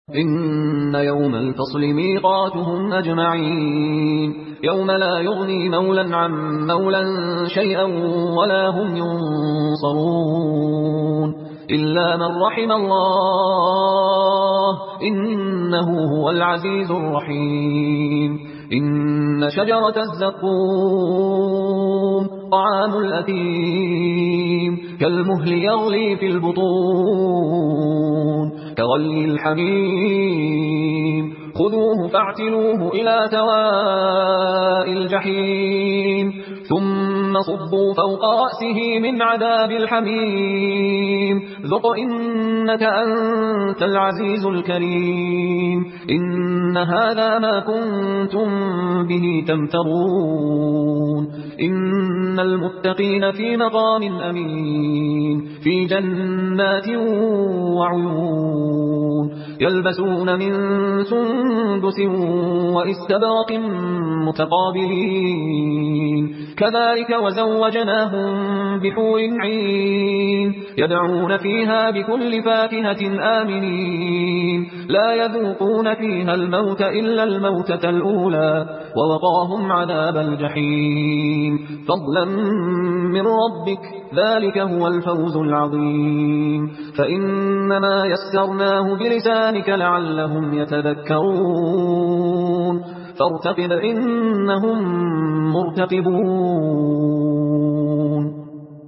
إن يوم الفصل ميقاتهم أجمعين يوم لا يغني مولا عن مولا شيئا ولا هم ينصرون إلا من رحم الله إنه هو العزيز الرحيم إن شجرة الزقوم طعام الأثيم كالمهل يغلي في البطون كغلي الحميم خذوه فاعتلوه إلى سواء الجحيم ثم صبوا فوق رأسه من عذاب الحميم ذق إنك أنت العزيز الكريم إن هذا ما كنتم به تمترون إن المتقين في مقام أمين في جنات وعيون يلبسون من سندس وإستبرق متقابلين كذلك وزوجناهم بحور عين يدعون فيها بكل فاكهة آمنين لا يذوقون فيها الموت إلا الموتة الأولى ووقاهم عذاب الجحيم فضلا من ربك ذلك هو الفوز العظيم فإنما يسرناه بلسانك لعلهم يتذكرون فارتقب إنهم مرتقبون